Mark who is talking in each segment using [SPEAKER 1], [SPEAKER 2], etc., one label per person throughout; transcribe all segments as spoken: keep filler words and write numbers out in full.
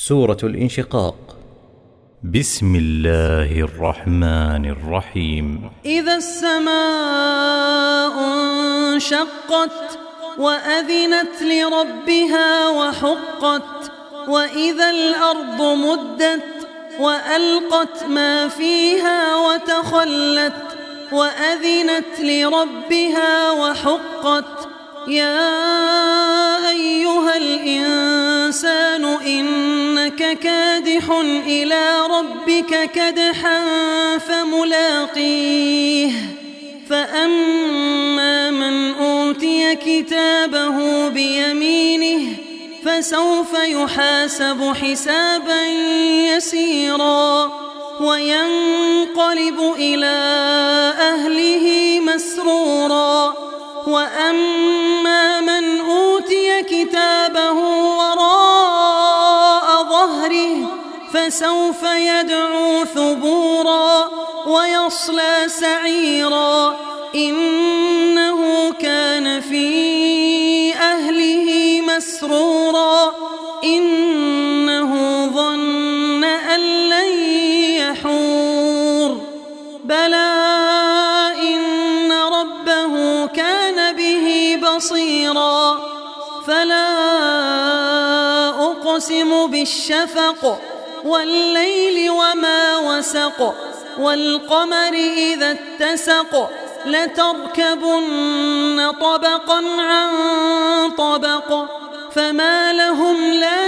[SPEAKER 1] سورة الانشقاق. بسم الله الرحمن الرحيم.
[SPEAKER 2] إذا السماء انشقت وأذنت لربها وحقت وإذا الأرض مدت وألقت ما فيها وتخلت وأذنت لربها وحقت. يا أيها الإنسان إنك كادح إلى ربك كدحا فملاقيه فأما من أوتي كتابه بيمينه فسوف يحاسب حسابا يسيرا وينقلب إلى أهله مسرورا. وأما من أوتي كتابه وراء ظهره فسوف يدعو ثبورا ويصلى سعيرا إنه كان في أهله مسرورا إنه ظن أن لن يحور. بلى إن ربه كان به بصيرا. فلا أقسم بالشفق والليل وما وسق والقمر إذا اتسق لتركبن طبقا عن طبق فما لهم لا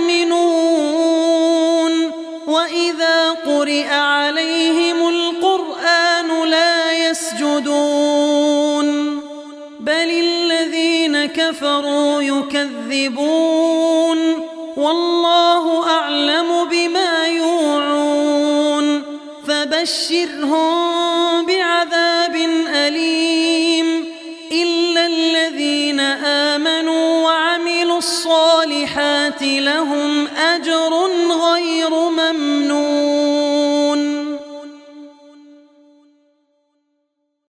[SPEAKER 2] يؤمنون وإذا قرئ عليهم القرآن لا يسجدون بل الذين كفروا يكذبون والله أعلم بما يوعون. فبشرهم بعذاب أليم إلا الذين آمنوا وعملوا الصالحات لهم أجر غير